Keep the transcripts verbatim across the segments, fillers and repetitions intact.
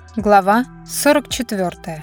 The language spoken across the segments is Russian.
Глава сорок четвёртая.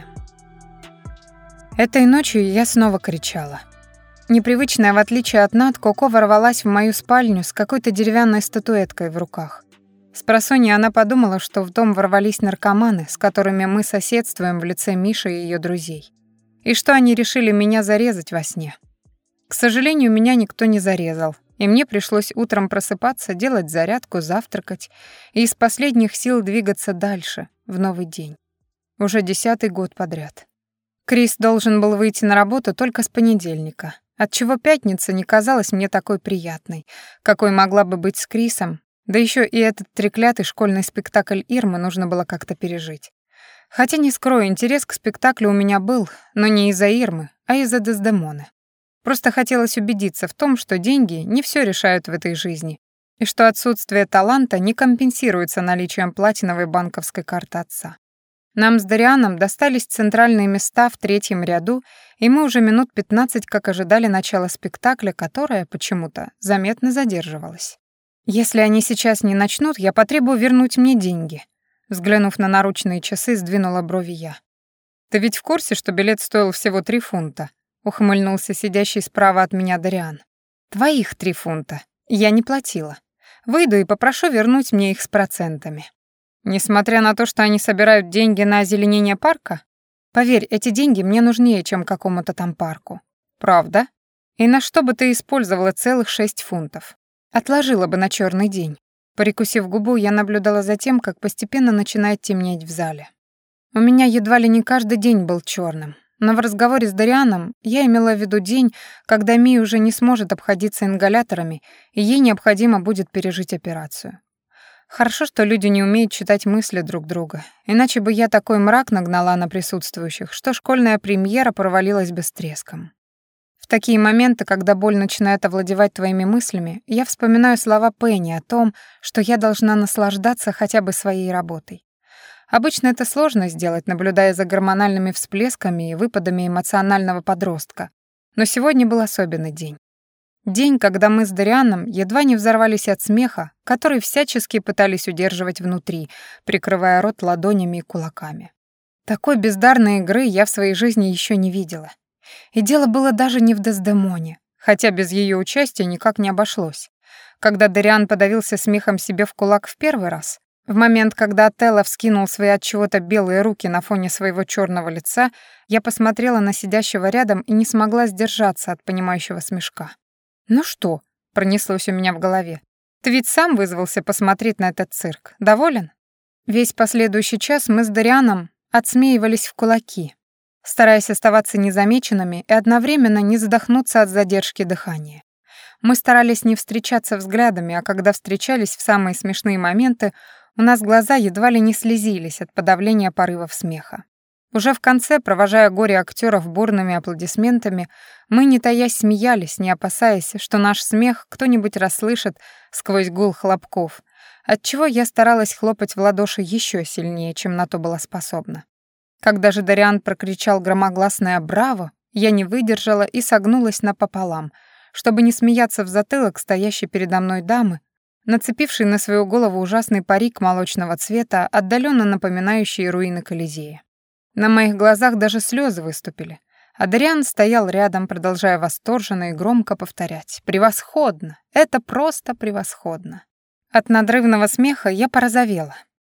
Этой ночью я снова кричала. Непривычная, в отличие от Нат, Коко ворвалась в мою спальню с какой-то деревянной статуэткой в руках. Спросонья она подумала, что в дом ворвались наркоманы, с которыми мы соседствуем в лице Миши и ее друзей, и что они решили меня зарезать во сне. К сожалению, меня никто не зарезал, и мне пришлось утром просыпаться, делать зарядку, завтракать и из последних сил двигаться дальше, в новый день. Уже десятый год подряд. Крис должен был выйти на работу только с понедельника, отчего пятница не казалась мне такой приятной, какой могла бы быть с Крисом, да еще и этот треклятый школьный спектакль Ирмы нужно было как-то пережить. Хотя, не скрою, интерес к спектаклю у меня был, но не из-за Ирмы, а из-за Дездемоны. Просто хотелось убедиться в том, что деньги не все решают в этой жизни, и что отсутствие таланта не компенсируется наличием платиновой банковской карты отца. Нам с Дарианом достались центральные места в третьем ряду, и мы уже минут пятнадцать как ожидали начала спектакля, которое, почему-то, заметно задерживалось. «Если они сейчас не начнут, я потребую вернуть мне деньги», взглянув на наручные часы, сдвинула брови я. «Ты ведь в курсе, что билет стоил всего три фунта?» ухмыльнулся сидящий справа от меня Дариан. «Твоих три фунта. Я не платила. Выйду и попрошу вернуть мне их с процентами». «Несмотря на то, что они собирают деньги на озеленение парка? Поверь, эти деньги мне нужнее, чем какому-то там парку». «Правда? И на что бы ты использовала целых шесть фунтов?» «Отложила бы на черный день». Прикусив губу, я наблюдала за тем, как постепенно начинает темнеть в зале. У меня едва ли не каждый день был черным. Но в разговоре с Дарианом я имела в виду день, когда Ми уже не сможет обходиться ингаляторами, и ей необходимо будет пережить операцию. Хорошо, что люди не умеют читать мысли друг друга, иначе бы я такой мрак нагнала на присутствующих, что школьная премьера провалилась бы с треском. В такие моменты, когда боль начинает овладевать твоими мыслями, я вспоминаю слова Пенни о том, что я должна наслаждаться хотя бы своей работой. Обычно это сложно сделать, наблюдая за гормональными всплесками и выпадами эмоционального подростка. Но сегодня был особенный день. День, когда мы с Дарианом едва не взорвались от смеха, который всячески пытались удерживать внутри, прикрывая рот ладонями и кулаками. Такой бездарной игры я в своей жизни еще не видела. И дело было даже не в Дездемоне, хотя без ее участия никак не обошлось. Когда Дариан подавился смехом себе в кулак в первый раз, в момент, когда Отелло вскинул свои от чего-то белые руки на фоне своего черного лица, я посмотрела на сидящего рядом и не смогла сдержаться от понимающего смешка. «Ну что?» — пронеслось у меня в голове. «Ты ведь сам вызвался посмотреть на этот цирк. Доволен?» Весь последующий час мы с Дарианом отсмеивались в кулаки, стараясь оставаться незамеченными и одновременно не задохнуться от задержки дыхания. Мы старались не встречаться взглядами, а когда встречались в самые смешные моменты, у нас глаза едва ли не слезились от подавления порывов смеха. Уже в конце, провожая горе актеров бурными аплодисментами, мы, не таясь, смеялись, не опасаясь, что наш смех кто-нибудь расслышит сквозь гул хлопков, отчего я старалась хлопать в ладоши еще сильнее, чем на то была способна. Когда же Дариан прокричал громогласное «Браво!», я не выдержала и согнулась напополам, чтобы не смеяться в затылок стоящей передо мной дамы, нацепившей на свою голову ужасный парик молочного цвета, отдаленно напоминающий руины Колизея. На моих глазах даже слезы выступили, а Дариан стоял рядом, продолжая восторженно и громко повторять: «Превосходно! Это просто превосходно!» От надрывного смеха я порозовела.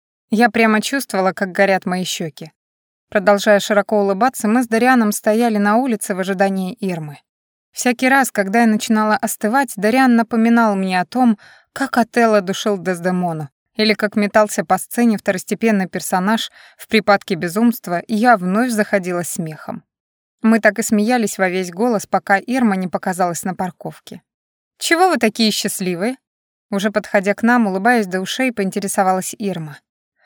Я прямо чувствовала, как горят мои щеки. Продолжая широко улыбаться, мы с Дарианом стояли на улице в ожидании Ирмы. Всякий раз, когда я начинала остывать, Дариан напоминал мне о том, как Отелло душил Дездемону, или как метался по сцене второстепенный персонаж в припадке безумства, и я вновь заходила смехом. Мы так и смеялись во весь голос, пока Ирма не показалась на парковке. «Чего вы такие счастливые?» Уже подходя к нам, улыбаясь до ушей, поинтересовалась Ирма.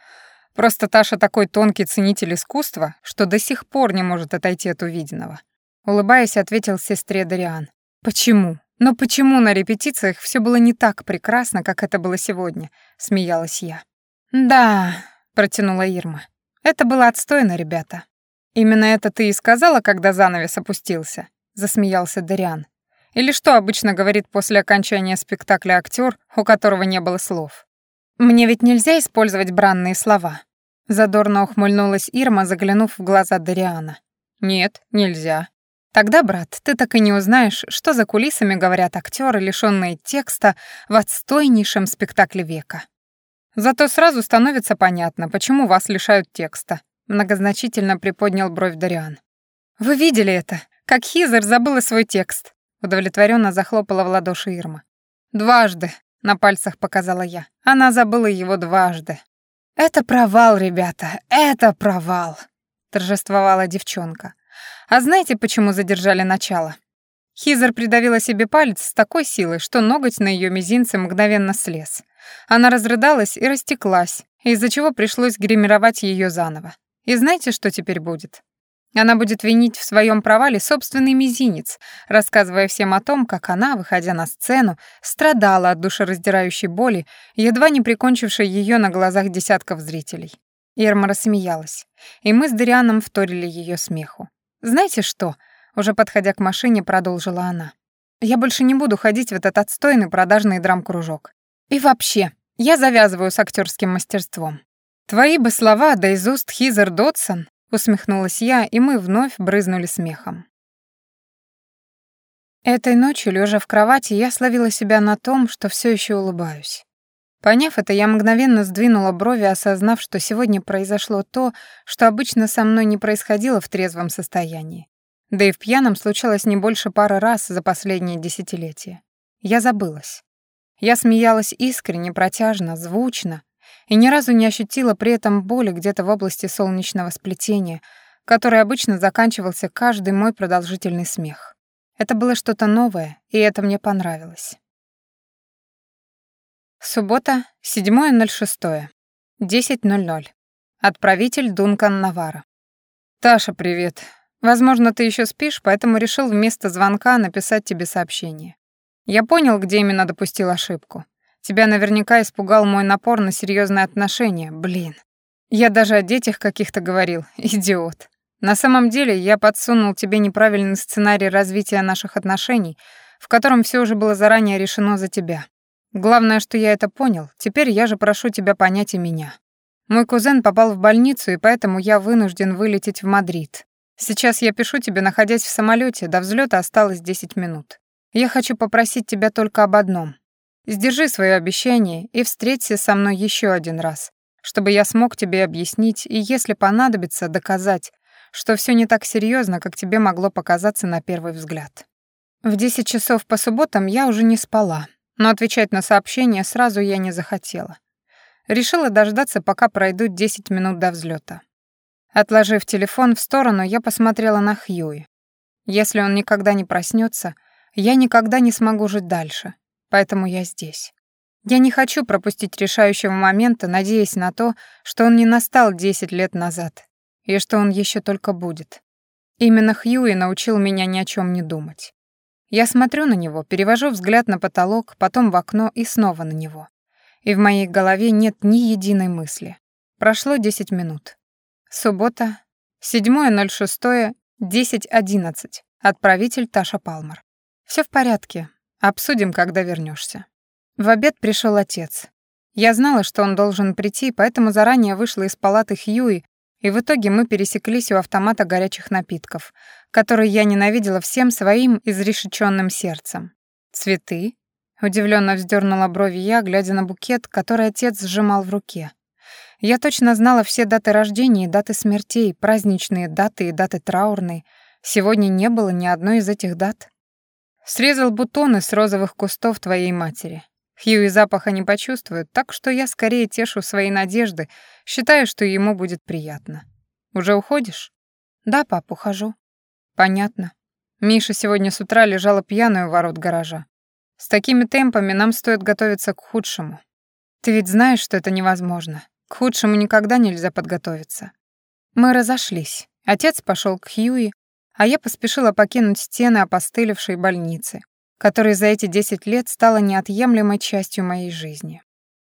«Просто Таша такой тонкий ценитель искусства, что до сих пор не может отойти от увиденного». Улыбаясь, ответил сестре Дариан. «Почему? Но почему на репетициях все было не так прекрасно, как это было сегодня?» — смеялась я. «Да», — протянула Ирма. «Это было отстойно, ребята». «Именно это ты и сказала, когда занавес опустился?» — засмеялся Дариан. «Или что обычно говорит после окончания спектакля актер, у которого не было слов?» «Мне ведь нельзя использовать бранные слова». Задорно ухмыльнулась Ирма, заглянув в глаза Дариана. «Нет, нельзя. Тогда, брат, ты так и не узнаешь, что за кулисами говорят актеры, лишённые текста в отстойнейшем спектакле века. Зато сразу становится понятно, почему вас лишают текста», многозначительно приподнял бровь Дариан. «Вы видели это? Как Хизер забыла свой текст?» Удовлетворенно захлопала в ладоши Ирма. «Дважды», — на пальцах показала я. «Она забыла его дважды». «Это провал, ребята, это провал», — торжествовала девчонка. «А знаете, почему задержали начало?» Хизер придавила себе палец с такой силой, что ноготь на ее мизинце мгновенно слез. Она разрыдалась и растеклась, из-за чего пришлось гримировать ее заново. И знаете, что теперь будет? Она будет винить в своем провале собственный мизинец, рассказывая всем о том, как она, выходя на сцену, страдала от душераздирающей боли, едва не прикончившей ее на глазах десятков зрителей. Ирма рассмеялась, и мы с Дарианом вторили ее смеху. «Знаете что?» — уже подходя к машине, продолжила она. «Я больше не буду ходить в этот отстойный продажный драм-кружок. И вообще, я завязываю с актерским мастерством». «Твои бы слова, да из уст Хизер Додсон», — усмехнулась я, и мы вновь брызнули смехом. Этой ночью, лежа в кровати, я словила себя на том, что все еще улыбаюсь. Поняв это, я мгновенно сдвинула брови, осознав, что сегодня произошло то, что обычно со мной не происходило в трезвом состоянии. Да и в пьяном случалось не больше пары раз за последние десятилетия. Я забылась. Я смеялась искренне, протяжно, звучно, и ни разу не ощутила при этом боли где-то в области солнечного сплетения, который обычно заканчивался каждый мой продолжительный смех. Это было что-то новое, и это мне понравилось. Суббота, седьмое ноль шестое, десять ноль ноль. Отправитель Дункан Навара. «Таша, привет. Возможно, ты еще спишь, поэтому решил вместо звонка написать тебе сообщение. Я понял, где именно допустил ошибку. Тебя наверняка испугал мой напор на серьезные отношения, блин. Я даже о детях каких-то говорил, идиот. На самом деле я подсунул тебе неправильный сценарий развития наших отношений, в котором все уже было заранее решено за тебя. Главное, что я это понял, теперь я же прошу тебя понять и меня. Мой кузен попал в больницу, и поэтому я вынужден вылететь в Мадрид. Сейчас я пишу тебе, находясь в самолете, до взлета осталось десять минут. Я хочу попросить тебя только об одном. Сдержи свое обещание и встреться со мной еще один раз, чтобы я смог тебе объяснить и, если понадобится, доказать, что все не так серьезно, как тебе могло показаться на первый взгляд. В десять часов по субботам я уже не спала, но отвечать на сообщения сразу я не захотела. Решила дождаться, пока пройдут десять минут до взлета. Отложив телефон в сторону, я посмотрела на Хьюи. Если он никогда не проснется, я никогда не смогу жить дальше, поэтому я здесь. Я не хочу пропустить решающего момента, надеясь на то, что он не настал десять лет назад, и что он еще только будет. Именно Хьюи научил меня ни о чем не думать. Я смотрю на него, перевожу взгляд на потолок, потом в окно и снова на него. И в моей голове нет ни единой мысли. Прошло десять минут. Суббота, седьмое ноль шестое, десять одиннадцать. Отправитель Таша Палмер. Все в порядке. Обсудим, когда вернешься. В обед пришел отец. Я знала, что он должен прийти, поэтому заранее вышла из палаты Хьюи, и в итоге мы пересеклись у автомата горячих напитков, который я ненавидела всем своим изрешеченным сердцем. «Цветы?» — удивленно вздернула брови я, глядя на букет, который отец сжимал в руке. Я точно знала все даты рождения и даты смертей, праздничные даты и даты траурные. Сегодня не было ни одной из этих дат. Срезал бутоны с розовых кустов твоей матери. Хьюи запаха не почувствует, так что я скорее тешу свои надежды, считаю, что ему будет приятно. Уже уходишь? Да, пап, ухожу. Понятно. Миша сегодня с утра лежала пьяная у ворот гаража. С такими темпами нам стоит готовиться к худшему. Ты ведь знаешь, что это невозможно. К худшему никогда нельзя подготовиться. Мы разошлись. Отец пошел к Хьюи, а я поспешила покинуть стены опостылевшей больницы, которая за эти десять лет стала неотъемлемой частью моей жизни.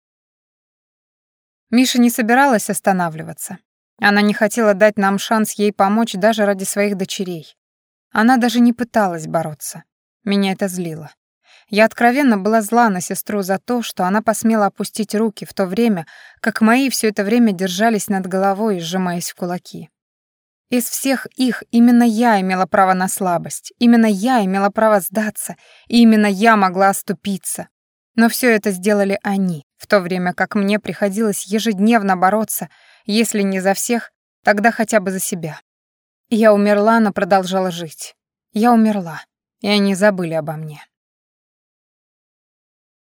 Миша не собиралась останавливаться. Она не хотела дать нам шанс ей помочь даже ради своих дочерей. Она даже не пыталась бороться. Меня это злило. Я откровенно была зла на сестру за то, что она посмела опустить руки в то время, как мои все это время держались над головой, сжимаясь в кулаки. Из всех их именно я имела право на слабость, именно я имела право сдаться, и именно я могла оступиться. Но все это сделали они, в то время как мне приходилось ежедневно бороться, если не за всех, тогда хотя бы за себя. Я умерла, но продолжала жить. Я умерла, и они забыли обо мне.